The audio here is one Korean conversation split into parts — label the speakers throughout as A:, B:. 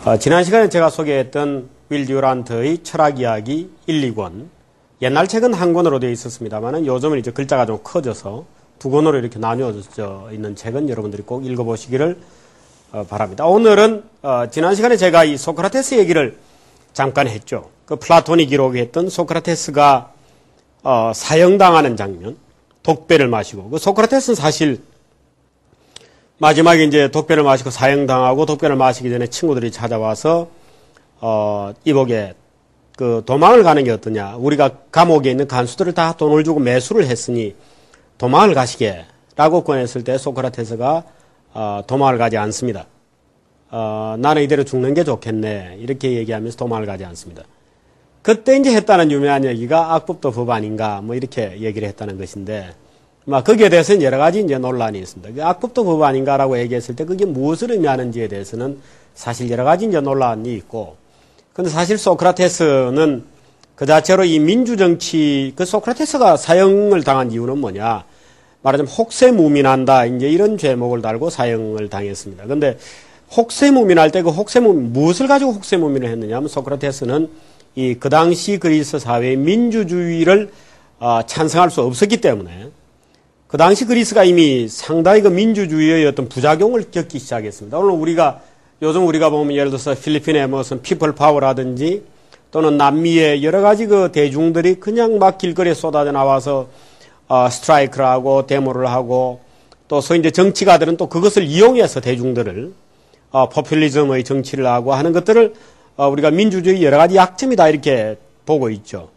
A: 지난 시간에 제가 소개했던 윌 듀란트의 철학 이야기 1, 2권. 옛날 책은 한 권으로 되어 있었습니다만 요즘은 이제 글자가 좀 커져서 두 권으로 이렇게 나뉘어져 있는 책은 여러분들이 꼭 읽어보시기를 바랍니다. 오늘은 지난 시간에 제가 이 소크라테스 얘기를 잠깐 했죠. 그 플라톤이 기록했던 소크라테스가 사형당하는 장면, 독배를 마시고, 그 소크라테스는 사실 마지막에 이제 독배를 마시고 사형당하고 독배를 마시기 전에 친구들이 찾아와서 이복에 그 도망을 가는 게 어떠냐. 우리가 감옥에 있는 간수들을 다 돈을 주고 매수를 했으니 도망을 가시게라고 권했을 때 소크라테스가 도망을 가지 않습니다. 나는 이대로 죽는 게 좋겠네. 이렇게 얘기하면서 도망을 가지 않습니다. 그때 이제 했다는 유명한 얘기가 악법도 법 아닌가 뭐 이렇게 얘기를 했다는 것인데 거기에 대해서는 여러 가지 이제 논란이 있습니다. 악법도 법 아닌가라고 얘기했을 때 그게 무엇을 의미하는지에 대해서는 사실 여러 가지 이제 논란이 있고, 근데 사실 소크라테스는 그 자체로 이 민주정치, 그 소크라테스가 사형을 당한 이유는 뭐냐. 말하자면 혹세무민한다. 이제 이런 죄목을 달고 사형을 당했습니다. 근데 혹세무민할 때 그 혹세무민, 무엇을 가지고 혹세무민을 했느냐 하면 소크라테스는 그 당시 그리스 사회의 민주주의를 찬성할 수 없었기 때문에 그 당시 그리스가 이미 상당히 그 민주주의의 어떤 부작용을 겪기 시작했습니다. 오늘 요즘 우리가 보면 예를 들어서 필리핀의 무슨 피플 파워라든지 또는 남미의 여러 가지 그 대중들이 그냥 막 길거리에 쏟아져 나와서 스트라이크를 하고 데모를 하고 또 소위 이제 정치가들은 또 그것을 이용해서 대중들을 포퓰리즘의 정치를 하고 하는 것들을 우리가 민주주의 여러 가지 약점이다 이렇게 보고 있죠.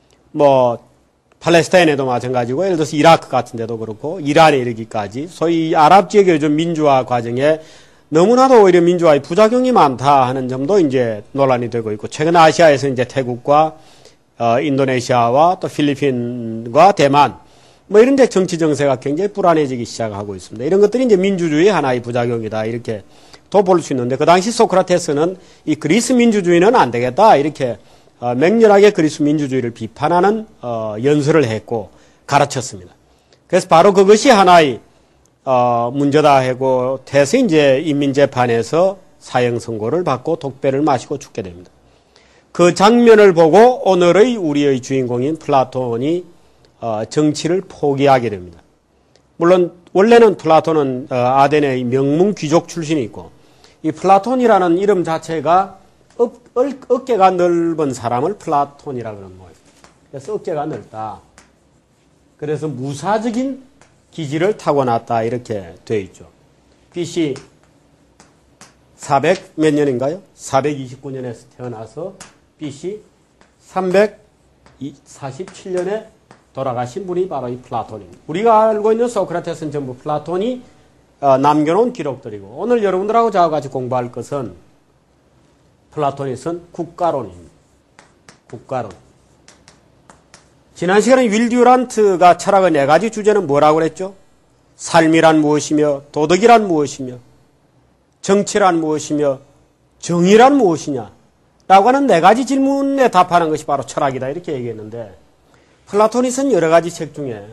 A: 팔레스타인에도 마찬가지고 예를 들어서 이라크 같은 데도 그렇고 이란에 이르기까지 소위 아랍 지역의 요즘 민주화 과정에 너무나도 오히려 민주화의 부작용이 많다 하는 점도 이제 논란이 되고 있고, 최근 아시아에서 이제 태국과 인도네시아와 또 필리핀과 대만 이런 데 정치 정세가 굉장히 불안해지기 시작하고 있습니다. 이런 것들이 이제 민주주의의 하나의 부작용이다 이렇게 또 볼 수 있는데, 그 당시 소크라테스는 이 그리스 민주주의는 안 되겠다 이렇게 맹렬하게 그리스 민주주의를 비판하는 연설을 했고 가르쳤습니다. 그래서 바로 그것이 하나의 문제다 하고 돼서 이제 인민재판에서 사형 선고를 받고 독배를 마시고 죽게 됩니다. 그 장면을 보고 오늘의 우리의 주인공인 플라톤이 정치를 포기하게 됩니다. 물론 원래는 플라톤은 아덴의 명문 귀족 출신이 있고, 이 플라톤이라는 이름 자체가 어깨가 넓은 사람을 플라톤이라 그러는 거예요. 그래서 어깨가 넓다. 그래서 무사적인 기질을 타고났다 이렇게 되어 있죠. BC 400 몇 년인가요? 429년에 태어나서 BC 347년에 돌아가신 분이 바로 이 플라톤입니다. 우리가 알고 있는 소크라테스는 전부 플라톤이 남겨놓은 기록들이고, 오늘 여러분들하고 저와 같이 공부할 것은 플라톤이 쓴 국가론입니다. 국가론. 지난 시간에 윌 듀란트가 철학의 4가지 주제는 뭐라고 그랬죠? 삶이란 무엇이며, 도덕이란 무엇이며, 정치란 무엇이며, 정의란 무엇이냐 라고 하는 4가지 질문에 답하는 것이 바로 철학이다 이렇게 얘기했는데, 플라톤이 쓴 여러 가지 책 중에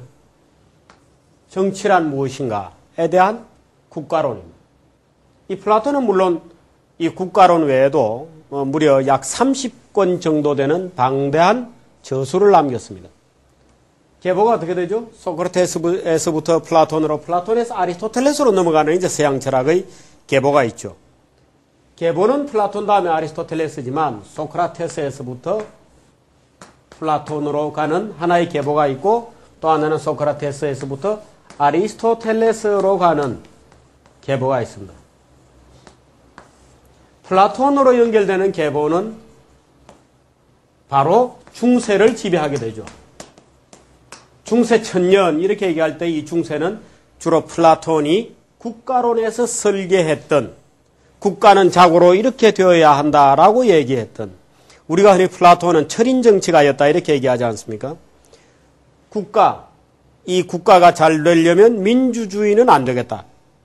A: 정치란 무엇인가에 대한 국가론입니다. 이 플라톤은 물론 이 국가론 외에도 무려 약 30권 정도 되는 방대한 저술을 남겼습니다. 계보가 어떻게 되죠? 소크라테스에서부터 플라톤으로, 플라톤에서 아리스토텔레스로 넘어가는 이제 서양 철학의 계보가 있죠. 계보는 플라톤 다음에 아리스토텔레스지만 소크라테스에서부터 플라톤으로 가는 하나의 계보가 있고, 또 하나는 소크라테스에서부터 아리스토텔레스로 가는 계보가 있습니다. 플라톤으로 연결되는 계보는 바로 중세를 지배하게 되죠. 중세 천년 이렇게 얘기할 때 이 중세는 주로 플라톤이 국가론에서 설계했던, 국가는 자고로 이렇게 되어야 한다라고 얘기했던, 우리가 흔히 플라톤은 철인정치가였다 이렇게 얘기하지 않습니까? 이 국가가 잘 되려면 민주주의는 안 되겠다.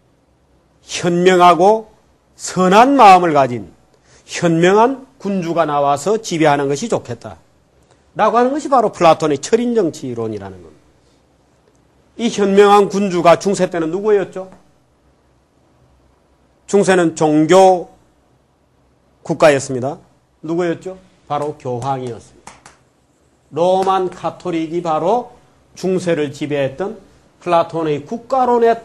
A: 현명하고 선한 마음을 가진 현명한 군주가 나와서 지배하는 것이 좋겠다 라고 하는 것이 바로 플라톤의 철인정치론이라는 겁니다. 이 현명한 군주가 중세 때는 누구였죠? 중세는 종교 국가였습니다. 누구였죠? 바로 교황이었습니다. 로만 카톨릭이 바로 중세를 지배했던 플라톤의 국가론에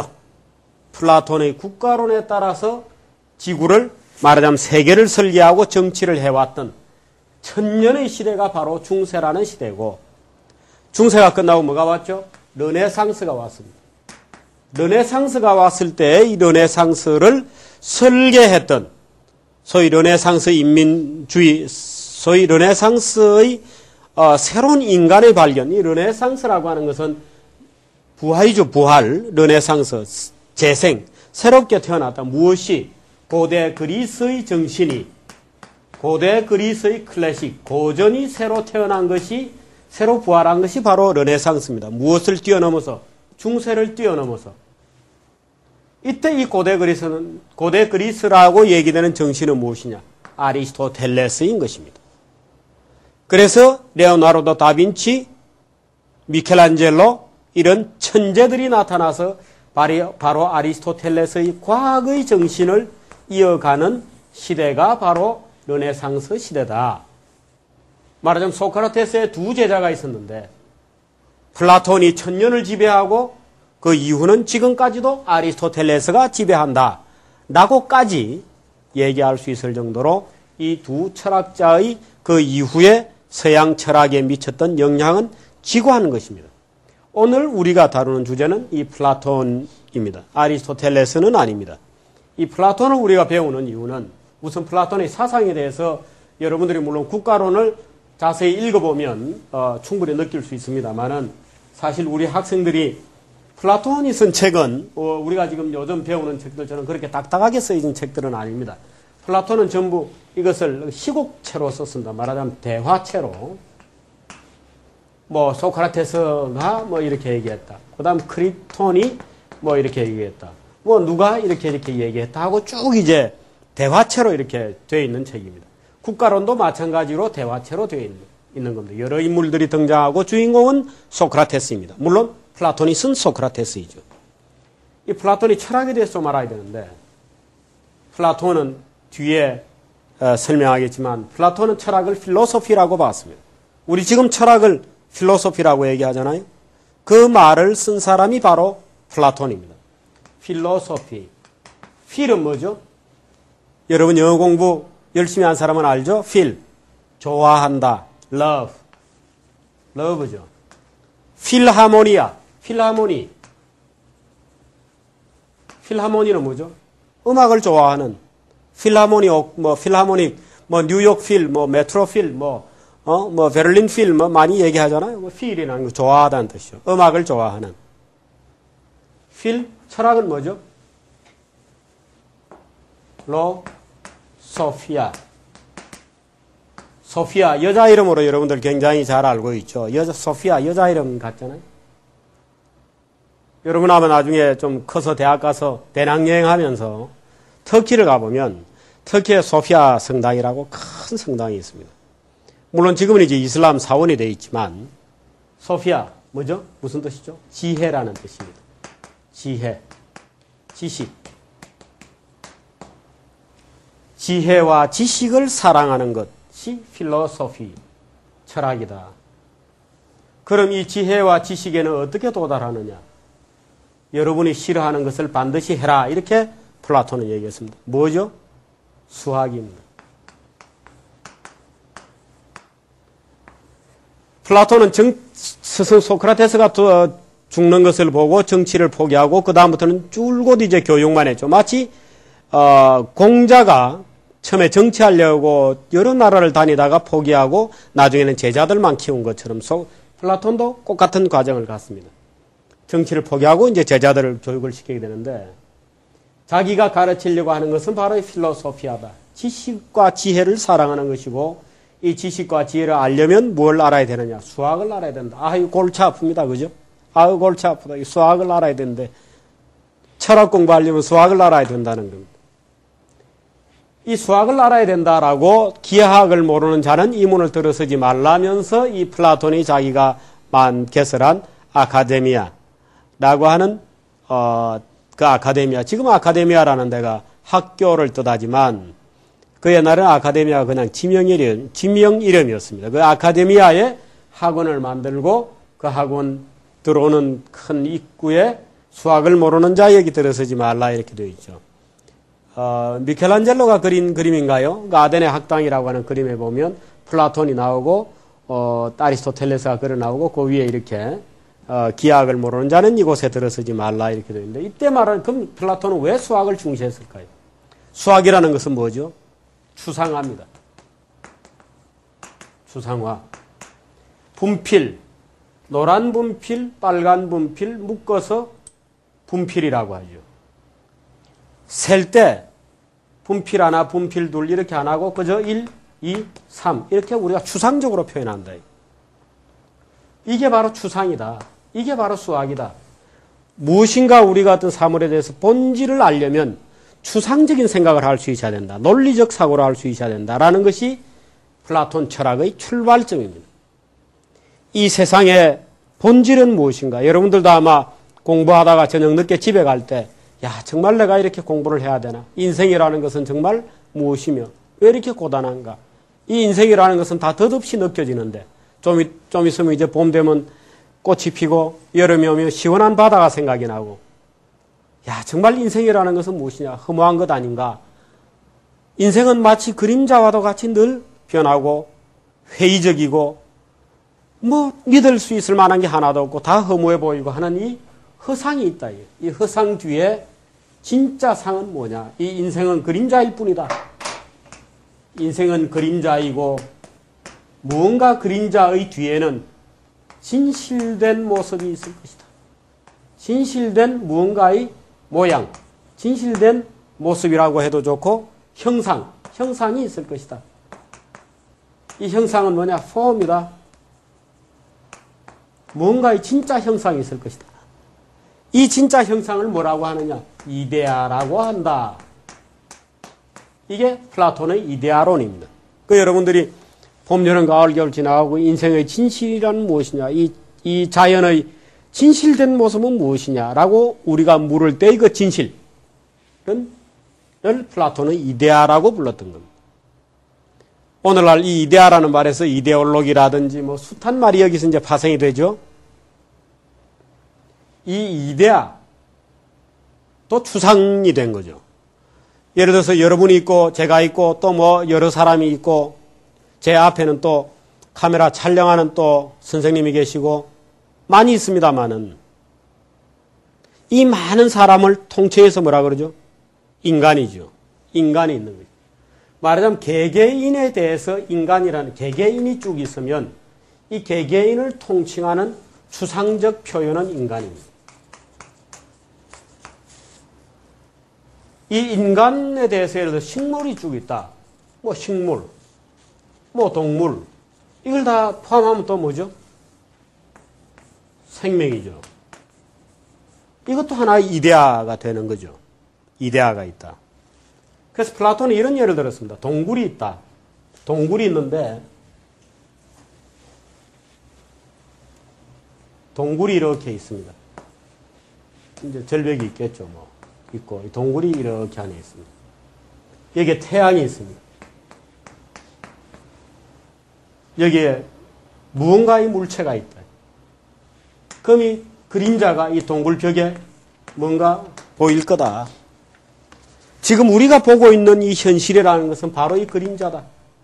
A: 따라서 지구를 말하자면 세계를 설계하고 정치를 해왔던 천년의 시대가 바로 중세라는 시대고, 중세가 끝나고 뭐가 왔죠? 르네상스가 왔습니다. 르네상스가 왔을 때 이 르네상스를 설계했던 소위 르네상스 인민주의, 소위 르네상스의 새로운 인간의 발견, 이 르네상스라고 하는 것은 부활이죠, 부활, 르네상스, 재생, 새롭게 태어났다. 무엇이? 고대 그리스의 정신이, 고대 그리스의 클래식, 고전이 새로 태어난 것이, 새로 부활한 것이 바로 르네상스입니다. 무엇을 뛰어넘어서? 중세를 뛰어넘어서. 이때 이 고대 그리스라고 얘기되는 정신은 무엇이냐? 아리스토텔레스인 것입니다. 그래서 레오나르도 다빈치, 미켈란젤로 이런 천재들이 나타나서 바로 아리스토텔레스의 과학의 정신을 이어가는 시대가 바로 르네상스 시대다. 말하자면 소크라테스의 두 제자가 있었는데 플라톤이 천년을 지배하고 그 이후는 지금까지도 아리스토텔레스가 지배한다 라고까지 얘기할 수 있을 정도로 이 두 철학자의 그 이후에 서양 철학에 미쳤던 영향은 지고하는 것입니다. 오늘 우리가 다루는 주제는 이 플라톤입니다. 아리스토텔레스는 아닙니다. 이 플라톤을 우리가 배우는 이유는 우선 플라톤의 사상에 대해서 여러분들이 물론 국가론을 자세히 읽어보면 충분히 느낄 수 있습니다만은 사실 우리 학생들이 플라톤이 쓴 책은 우리가 지금 요즘 배우는 책들처럼 그렇게 딱딱하게 쓰여진 책들은 아닙니다. 플라톤은 전부 이것을 시곡체로 썼습니다. 말하자면 대화체로. 뭐 소크라테스가 뭐 이렇게 얘기했다. 그 다음 크리톤이 뭐 이렇게 얘기했다. 뭐 누가 이렇게 얘기했다 하고 쭉 이제 대화체로 이렇게 되어 있는 책입니다. 국가론도 마찬가지로 대화체로 되어 있는 겁니다. 여러 인물들이 등장하고 주인공은 소크라테스입니다. 물론 플라톤이 쓴 소크라테스이죠. 이 플라톤이 철학에 대해서 좀 알아야 되는데, 플라톤은 뒤에 설명하겠지만 플라톤은 철학을 필로소피라고 봤습니다. 우리 지금 철학을 필로소피라고 얘기하잖아요. 그 말을 쓴 사람이 바로 플라톤입니다. 필로소피. 필은 뭐죠? 여러분 영어 공부 열심히 한 사람은 알죠? 필. 좋아한다. love. love죠. 필하모니아. 필하모니. 필하모니는 뭐죠? 음악을 좋아하는. 필하모닉, 뉴욕 필, 메트로 필, 베를린 필, 많이 얘기하잖아요. 필이라는 거 좋아하다는 뜻이죠. 음악을 좋아하는. 필, 철학은 뭐죠? 소피아. 소피아, 여자 이름으로 여러분들 굉장히 잘 알고 있죠. 소피아, 여자 이름 같잖아요. 여러분 아마 나중에 좀 커서 대학 가서 배낭여행 하면서 터키를 가보면 터키에 소피아 성당이라고 큰 성당이 있습니다. 물론 지금은 이제 이슬람 사원이 되어 있지만 소피아 뭐죠? 무슨 뜻이죠? 지혜라는 뜻입니다. 지혜, 지식. 지혜와 지식을 사랑하는 것이 필로소피, 철학이다. 그럼 이 지혜와 지식에는 어떻게 도달하느냐? 여러분이 싫어하는 것을 반드시 해라. 이렇게 플라톤은 얘기했습니다. 뭐죠? 수학입니다. 플라톤은 스승 소크라테스가 죽는 것을 보고 정치를 포기하고 그 다음부터는 줄곧 이제 교육만 했죠. 마치 공자가 처음에 정치하려고 여러 나라를 다니다가 포기하고 나중에는 제자들만 키운 것처럼 플라톤도 똑같은 과정을 갔습니다. 정치를 포기하고 이제 제자들을 교육을 시키게 되는데 자기가 가르치려고 하는 것은 바로 필로소피아다. 지식과 지혜를 사랑하는 것이고 이 지식과 지혜를 알려면 뭘 알아야 되느냐? 수학을 알아야 된다. 아유 골치 아픕니다. 그죠? 아유 골치 아프다. 수학을 알아야 되는데 철학 공부하려면 수학을 알아야 된다는 겁니다. 이 수학을 알아야 된다라고 기하학을 모르는 자는 이 문을 들어서지 말라면서 이 플라톤이 자기가 개설한 아카데미아라고 하는 그 아카데미아, 지금 아카데미아라는 데가 학교를 뜻하지만 그 옛날에는 아카데미아가 그냥 지명 이름이었습니다. 그 아카데미아에 학원을 만들고 그 학원 들어오는 큰 입구에 수학을 모르는 자 여기 들어서지 말라 이렇게 되어 있죠. 미켈란젤로가 그린 그림인가요? 그 아덴의 학당이라고 하는 그림에 보면 플라톤이 나오고 아리스토텔레스가 그려 나오고 그 위에 이렇게 기하학을 모르는 자는 이곳에 들어서지 말라 이렇게 되어 있는데 이때 말하는 그럼 플라톤은 왜 수학을 중시했을까요? 수학이라는 것은 뭐죠? 추상화입니다. 추상화. 분필, 노란 분필, 빨간 분필 묶어서 분필이라고 하죠. 셀 때 분필 하나, 분필 둘 이렇게 안 하고 그저 1, 2, 3 이렇게 우리가 추상적으로 표현한다. 이게 바로 추상이다. 이게 바로 수학이다. 무엇인가 우리가 어떤 사물에 대해서 본질을 알려면 추상적인 생각을 할 수 있어야 된다. 논리적 사고를 할 수 있어야 된다라는 것이 플라톤 철학의 출발점입니다. 이 세상의 본질은 무엇인가? 여러분들도 아마 공부하다가 저녁 늦게 집에 갈 때 야, 정말 내가 이렇게 공부를 해야 되나? 인생이라는 것은 정말 무엇이며 왜 이렇게 고단한가? 이 인생이라는 것은 다 덧없이 느껴지는데 좀 있으면 이제 봄 되면 꽃이 피고 여름이 오면 시원한 바다가 생각이 나고 야, 정말 인생이라는 것은 무엇이냐? 허무한 것 아닌가? 인생은 마치 그림자와도 같이 늘 변하고 회의적이고 믿을 수 있을 만한 게 하나도 없고 다 허무해 보이고 하는 이 허상이 있다. 이 허상 뒤에 진짜 상은 뭐냐? 이 인생은 그림자일 뿐이다. 인생은 그림자이고 무언가 그림자의 뒤에는 진실된 모습이 있을 것이다. 진실된 무언가의 모양, 진실된 모습이라고 해도 좋고 형상이 있을 것이다. 이 형상은 뭐냐? 폼이다. 무언가의 진짜 형상이 있을 것이다. 이 진짜 형상을 뭐라고 하느냐? 이데아라고 한다. 이게 플라톤의 이데아론입니다. 그 여러분들이 봄, 여름, 가을, 겨울 지나가고 인생의 진실이란 무엇이냐? 이 자연의 진실된 모습은 무엇이냐라고 우리가 물을 때 그 진실을 플라톤은 이데아라고 불렀던 겁니다. 오늘날 이 이데아라는 말에서 이데올로기라든지 숱한 말이 여기서 이제 파생이 되죠. 이 이데아 또 추상이 된 거죠. 예를 들어서 여러분이 있고 제가 있고 또 여러 사람이 있고 제 앞에는 또 카메라 촬영하는 또 선생님이 계시고 많이 있습니다만은 이 많은 사람을 통째해서 뭐라 그러죠? 인간이죠. 인간이 있는 거죠. 말하자면 개개인에 대해서 인간이라는 개개인이 쭉 있으면 이 개개인을 통칭하는 추상적 표현은 인간입니다. 이 인간에 대해서 예를 들어 식물이 쭉 있다. 식물, 동물 이걸 다 포함하면 또 뭐죠? 생명이죠. 이것도 하나의 이데아가 되는 거죠. 이데아가 있다. 그래서 플라톤은 이런 예를 들었습니다. 동굴이 있다. 동굴이 있는데 동굴이 이렇게 있습니다. 이제 절벽이 있겠죠. 있고 동굴이 이렇게 안에 있습니다. 여기에 태양이 있습니다. 여기에 무언가의 물체가 있다. 그럼 이 그림자가 이 동굴 벽에 뭔가 보일 거다. 지금 우리가 보고 있는 이 현실이라는 것은 바로 이 그림자다.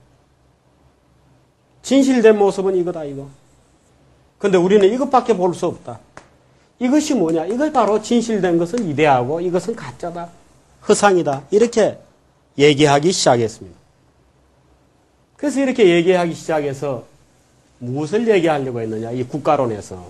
A: 진실된 모습은 이거다, 이거. 근데 우리는 이것밖에 볼 수 없다. 이것이 뭐냐? 이걸 바로 진실된 것은 이데아고 이것은 가짜다. 허상이다. 이렇게 얘기하기 시작했습니다. 그래서 이렇게 얘기하기 시작해서 무엇을 얘기하려고 했느냐? 이 국가론에서.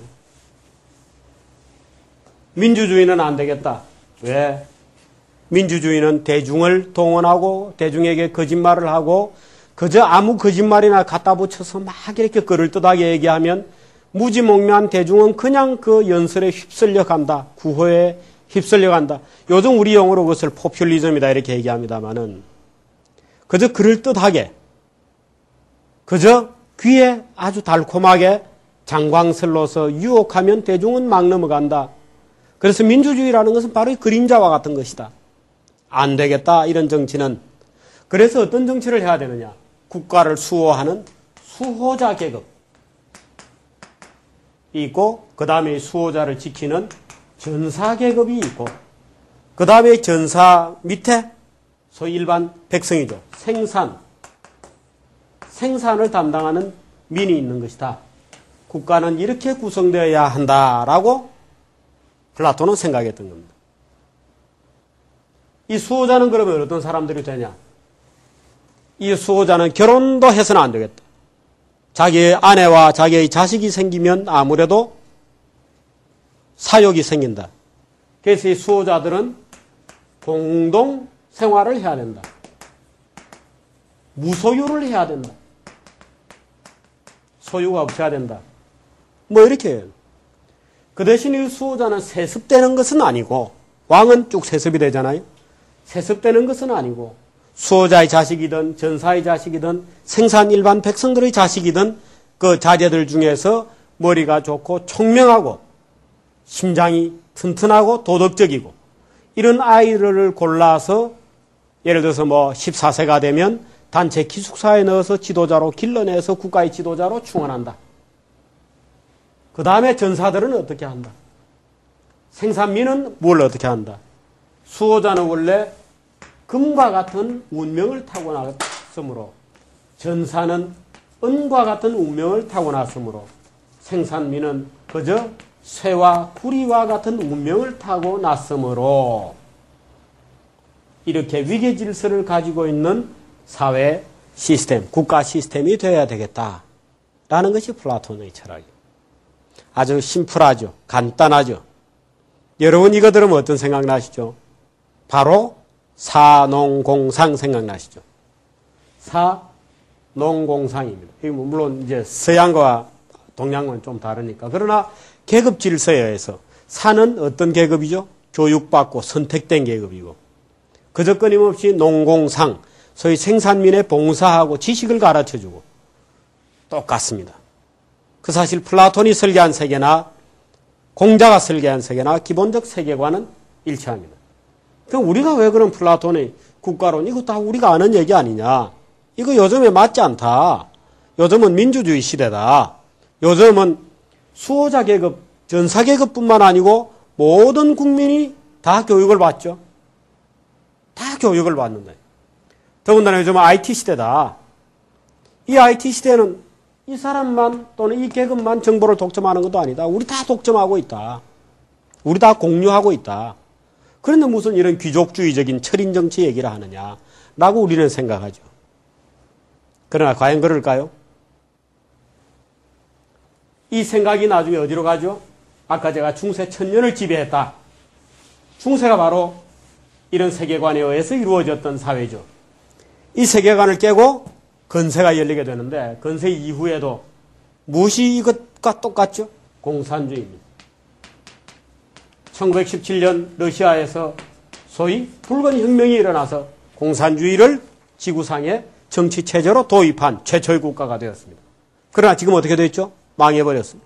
A: 민주주의는 안 되겠다. 왜? 민주주의는 대중을 동원하고 대중에게 거짓말을 하고 그저 아무 거짓말이나 갖다 붙여서 막 이렇게 그럴듯하게 얘기하면 무지몽매한 대중은 그냥 그 연설에 휩쓸려 간다. 구호에 휩쓸려 간다. 요즘 우리 용어로 그것을 포퓰리즘이다 이렇게 얘기합니다만은 그저 그럴듯하게 그저 귀에 아주 달콤하게 장광슬로서 유혹하면 대중은 막 넘어간다. 그래서 민주주의라는 것은 바로 이 그림자와 같은 것이다. 안 되겠다. 이런 정치는 그래서 어떤 정치를 해야 되느냐? 국가를 수호하는 수호자 계급이 있고, 그 다음에 수호자를 지키는 전사 계급이 있고, 그 다음에 전사 밑에 소위 일반 백성이죠. 생산을 담당하는 민이 있는 것이다. 국가는 이렇게 구성되어야 한다라고 플라톤은 생각했던 겁니다. 이 수호자는 그러면 어떤 사람들이 되냐? 이 수호자는 결혼도 해서는 안 되겠다. 자기의 아내와 자기의 자식이 생기면 아무래도 사욕이 생긴다. 그래서 이 수호자들은 공동 생활을 해야 된다. 무소유를 해야 된다. 소유가 없어야 된다. 뭐 이렇게. 그 대신 이 수호자는 세습되는 것은 아니고, 왕은 쭉 세습이 되잖아요. 세습되는 것은 아니고, 수호자의 자식이든 전사의 자식이든 생산 일반 백성들의 자식이든 그 자제들 중에서 머리가 좋고 총명하고 심장이 튼튼하고 도덕적이고 이런 아이들을 골라서 예를 들어서 뭐 14세가 되면 단체 기숙사에 넣어서 지도자로 길러내서 국가의 지도자로 충원한다. 그 다음에 전사들은 어떻게 한다? 생산민은 뭘 어떻게 한다? 수호자는 원래 금과 같은 운명을 타고났으므로 전사는 은과 같은 운명을 타고났으므로 생산민은 그저 쇠와 구리와 같은 운명을 타고났으므로 이렇게 위계 질서를 가지고 있는 사회 시스템, 국가 시스템이 되어야 되겠다라는 것이 플라톤의 철학이에요. 아주 심플하죠. 간단하죠. 여러분 이거 들으면 어떤 생각 나시죠? 바로 사농공상 생각나시죠? 사농공상입니다. 물론 이제 서양과 동양은 좀 다르니까. 그러나 계급 질서에 의해서 사는 어떤 계급이죠? 교육받고 선택된 계급이고, 그저 끊임없이 농공상, 소위 생산민에 봉사하고 지식을 가르쳐주고 똑같습니다. 그 사실 플라톤이 설계한 세계나 공자가 설계한 세계나 기본적 세계관은 일치합니다. 그럼 우리가 왜 그런 플라톤의 국가론, 이거 다 우리가 아는 얘기 아니냐? 이거 요즘에 맞지 않다. 요즘은 민주주의 시대다. 요즘은 수호자 계급, 전사 계급뿐만 아니고 모든 국민이 다 교육을 받죠. 다 교육을 받는다. 더군다나 요즘은 IT 시대다. 이 IT 시대는 이 사람만 또는 이 계급만 정보를 독점하는 것도 아니다. 우리 다 독점하고 있다. 우리 다 공유하고 있다. 그런데 무슨 이런 귀족주의적인 철인정치 얘기를 하느냐라고 우리는 생각하죠. 그러나 과연 그럴까요? 이 생각이 나중에 어디로 가죠? 아까 제가 중세 천년을 지배했다. 중세가 바로 이런 세계관에 의해서 이루어졌던 사회죠. 이 세계관을 깨고 건세가 열리게 되는데, 건세 이후에도 무엇이 이것과 똑같죠? 공산주의입니다. 1917년 러시아에서 소위 붉은 혁명이 일어나서 공산주의를 지구상의 정치체제로 도입한 최초의 국가가 되었습니다. 그러나 지금 어떻게 되었죠? 망해버렸습니다.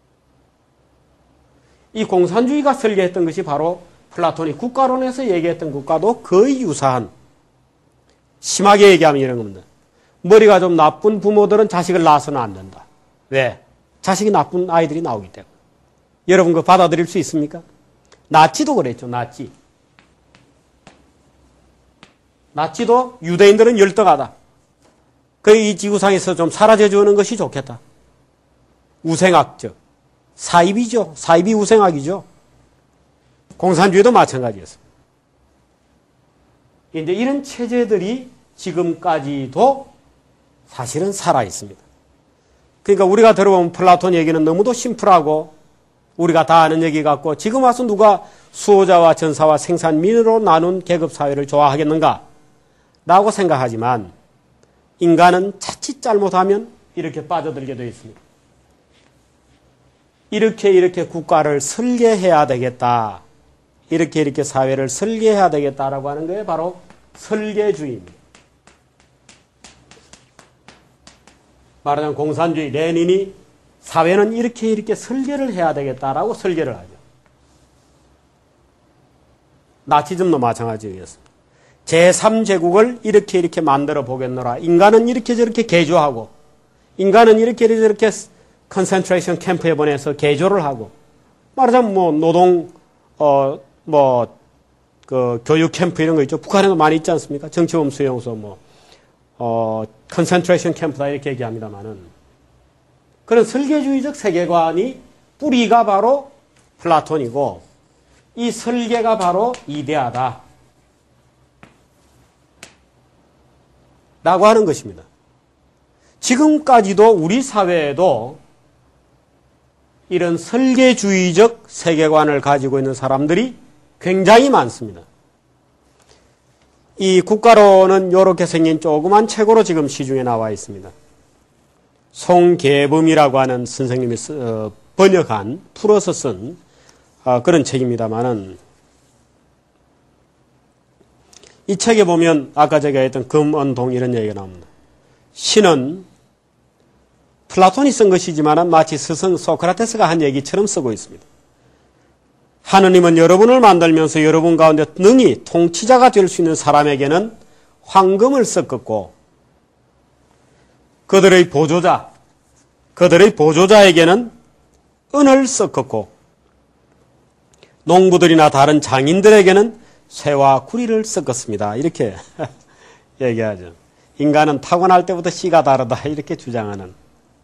A: 이 공산주의가 설계했던 것이 바로 플라톤이 국가론에서 얘기했던 국가도 거의 유사한, 심하게 얘기하면 이런 겁니다. 머리가 좀 나쁜 부모들은 자식을 낳아서는 안 된다. 왜? 자식이 나쁜 아이들이 나오기 때문에. 여러분 그거 받아들일 수 있습니까? 나치도 그랬죠. 나치도 유대인들은 열등하다. 이 지구상에서 좀 사라져주는 것이 좋겠다. 우생학적. 사입이죠. 사입이 우생학이죠. 공산주의도 마찬가지였습니다. 이제 이런 체제들이 지금까지도 사실은 살아있습니다. 그러니까 우리가 들어보면 플라톤 얘기는 너무도 심플하고 우리가 다 아는 얘기 같고, 지금 와서 누가 수호자와 전사와 생산민으로 나눈 계급사회를 좋아하겠는가? 라고 생각하지만 인간은 자칫 잘못하면 이렇게 빠져들게 되어 있습니다. 이렇게 국가를 설계해야 되겠다. 이렇게 사회를 설계해야 되겠다라고 하는 게 바로 설계주의입니다. 말하자면 공산주의, 레닌이 사회는 이렇게 설계를 해야 되겠다라고 설계를 하죠. 나치즘도 마찬가지였습니다. 제3제국을 이렇게 만들어 보겠노라. 인간은 이렇게 저렇게 개조하고, 인간은 이렇게 저렇게 컨센트레이션 캠프에 보내서 개조를 하고, 말하자면 노동, 교육 캠프 이런 거 있죠. 북한에도 많이 있지 않습니까? 정치범 수용소, 컨센트레이션 캠프다 이렇게 얘기합니다만은, 그런 설계주의적 세계관이 뿌리가 바로 플라톤이고, 이 설계가 바로 이데아다. 라고 하는 것입니다. 지금까지도 우리 사회에도 이런 설계주의적 세계관을 가지고 있는 사람들이 굉장히 많습니다. 이 국가론은 이렇게 생긴 조그만 책으로 지금 시중에 나와 있습니다. 송계범이라고 하는 선생님이 번역한, 풀어서 쓴 그런 책입니다만은, 이 책에 보면 아까 제가 했던 금은동 이런 얘기가 나옵니다. 신은 플라톤이 쓴 것이지만 마치 스승 소크라테스가 한 얘기처럼 쓰고 있습니다. 하느님은 여러분을 만들면서 여러분 가운데 능히 통치자가 될 수 있는 사람에게는 황금을 섞었고, 그들의 보조자에게는 은을 섞었고, 농부들이나 다른 장인들에게는 쇠와 구리를 섞었습니다. 이렇게 얘기하죠. 인간은 타고날 때부터 씨가 다르다 이렇게 주장하는.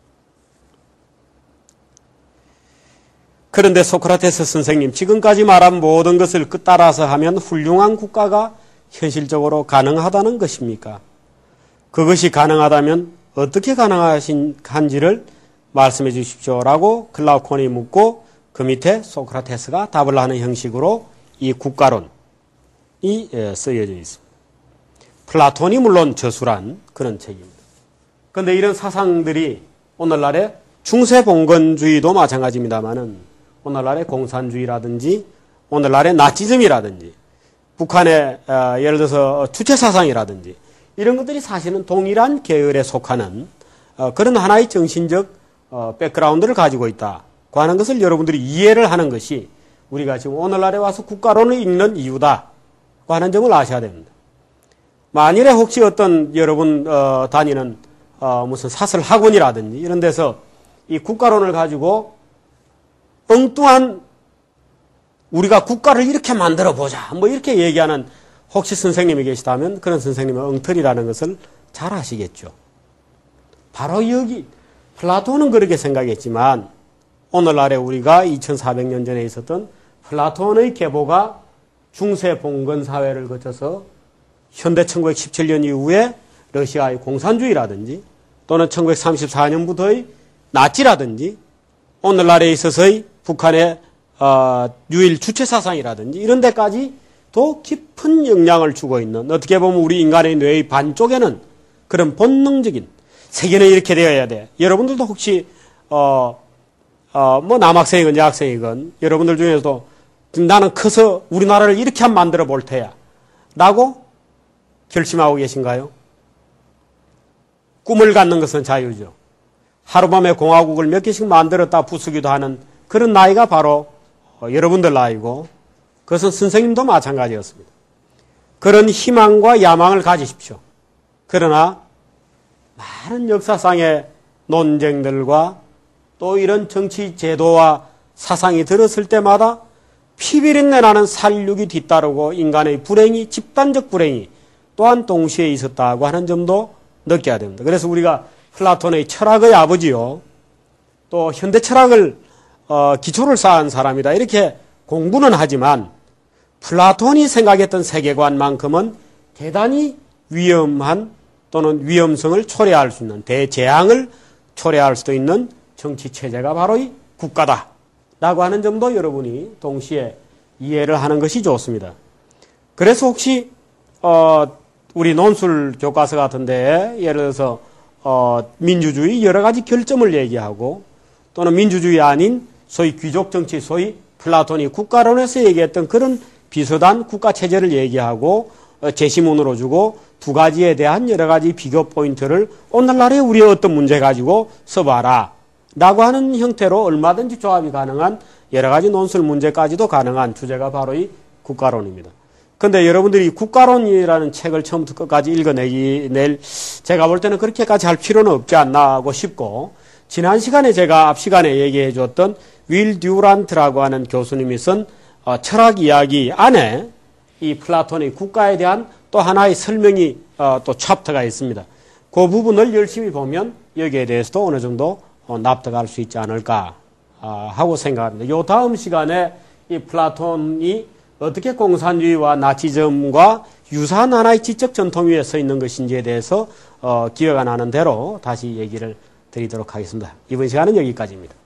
A: 그런데 소크라테스 선생님, 지금까지 말한 모든 것을 따라서 하면 훌륭한 국가가 현실적으로 가능하다는 것입니까? 그것이 가능하다면 어떻게 가능한지를 말씀해 주십시오라고 글라우콘이 묻고, 그 밑에 소크라테스가 답을 하는 형식으로 이 국가론이 쓰여져 있습니다. 플라톤이 물론 저술한 그런 책입니다. 그런데 이런 사상들이 오늘날의 중세봉건주의도 마찬가지입니다만은, 오늘날의 공산주의라든지 오늘날의 나치즘이라든지 북한의 예를 들어서 주체사상이라든지 이런 것들이 사실은 동일한 계열에 속하는 그런 하나의 정신적 백그라운드를 가지고 있다고 하는 것을 여러분들이 이해를 하는 것이 우리가 지금 오늘날에 와서 국가론을 읽는 이유다고 하는 점을 아셔야 됩니다. 만일에 혹시 어떤 여러분 다니는 무슨 사설 학원이라든지 이런 데서 이 국가론을 가지고 엉뚱한 우리가 국가를 이렇게 만들어 보자 이렇게 얘기하는 혹시 선생님이 계시다면 그런 선생님은 엉터리라는 것을 잘 아시겠죠. 바로 여기 플라톤은 그렇게 생각했지만 오늘날에 우리가 2400년 전에 있었던 플라톤의 계보가 중세 봉건 사회를 거쳐서 현대 1917년 이후에 러시아의 공산주의라든지 또는 1934년부터의 나치라든지 오늘날에 있어서의 북한의 유일 주체사상이라든지 이런 데까지 더 깊은 영향을 주고 있는, 어떻게 보면 우리 인간의 뇌의 반쪽에는 그런 본능적인 세계는 이렇게 되어야 돼. 여러분들도 혹시 남학생이건 여학생이건 여러분들 중에서도 나는 커서 우리나라를 이렇게 한번 만들어 볼 테야 라고 결심하고 계신가요? 꿈을 갖는 것은 자유죠. 하룻밤에 공화국을 몇 개씩 만들었다 부수기도 하는 그런 나이가 바로 여러분들 나이고, 그것은 선생님도 마찬가지였습니다. 그런 희망과 야망을 가지십시오. 그러나 많은 역사상의 논쟁들과 또 이런 정치 제도와 사상이 들었을 때마다 피비린내 나는 살육이 뒤따르고 인간의 불행이, 집단적 불행이 또한 동시에 있었다고 하는 점도 느껴야 됩니다. 그래서 우리가 플라톤의 철학의 아버지요, 또 현대 철학을 기초를 쌓은 사람이다 이렇게 공부는 하지만 플라톤이 생각했던 세계관만큼은 대단히 위험한 또는 위험성을 초래할 수 있는, 대재앙을 초래할 수도 있는 정치체제가 바로 이 국가다라고 하는 점도 여러분이 동시에 이해를 하는 것이 좋습니다. 그래서 혹시 우리 논술 교과서 같은데 예를 들어서 민주주의 여러 가지 결점을 얘기하고, 또는 민주주의 아닌 소위 귀족 정치, 소위 플라톤이 국가론에서 얘기했던 그런 비슷한 국가체제를 얘기하고 제시문으로 주고 두 가지에 대한 여러 가지 비교 포인트를 오늘날에 우리의 어떤 문제 가지고 써봐라 라고 하는 형태로 얼마든지 조합이 가능한 여러 가지 논술 문제까지도 가능한 주제가 바로 이 국가론입니다. 근데 여러분들이 국가론이라는 책을 처음부터 끝까지 제가 볼 때는 그렇게까지 할 필요는 없지 않나 하고 싶고, 지난 시간에 제가 앞 시간에 얘기해 줬던 윌 듀란트라고 하는 교수님이 쓴 철학 이야기 안에 이 플라톤의 국가에 대한 또 하나의 설명이 또 챕터가 있습니다. 그 부분을 열심히 보면 여기에 대해서도 어느 정도 납득할 수 있지 않을까 하고 생각합니다. 요 다음 시간에 이 플라톤이 어떻게 공산주의와 나치즘과 유사한 하나의 지적 전통 위에 서 있는 것인지에 대해서 기회가 나는 대로 다시 얘기를 드리도록 하겠습니다. 이번 시간은 여기까지입니다.